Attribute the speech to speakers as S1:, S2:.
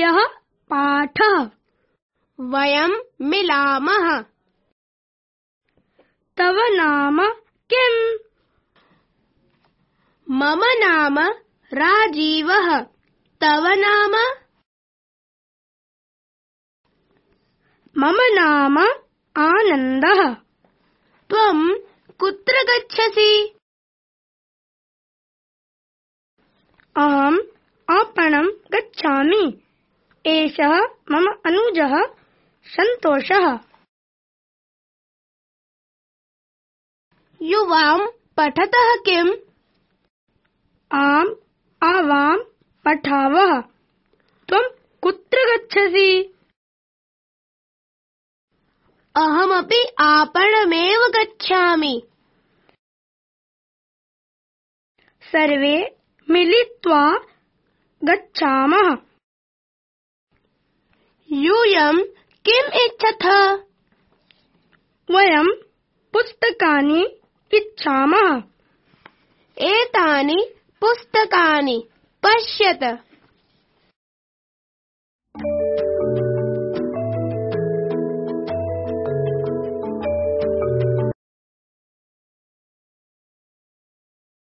S1: अयः पाठः।
S2: वयं मिलामः।
S1: तव नाम किम्?
S2: मम नाम राजीवः। तव नाम?
S1: मम नाम आनन्दः।
S2: त्वं कुत्र गच्छसि?
S1: अहम् आपणं गच्छामि। एषः मम अनुजः सन्तोषः।
S2: युवां पठतः किम्?
S1: आवां पठावः। त्वं कुत्र गच्छसि?
S2: अहमपि आपणमेव गच्छामि।
S1: सर्वे मिलित्वा गच्छामः।
S2: यूयं किम् इच्छथ?
S1: वयं पुस्तकानि इच्छामः।
S2: एतानि पुस्तकानि पश्यत।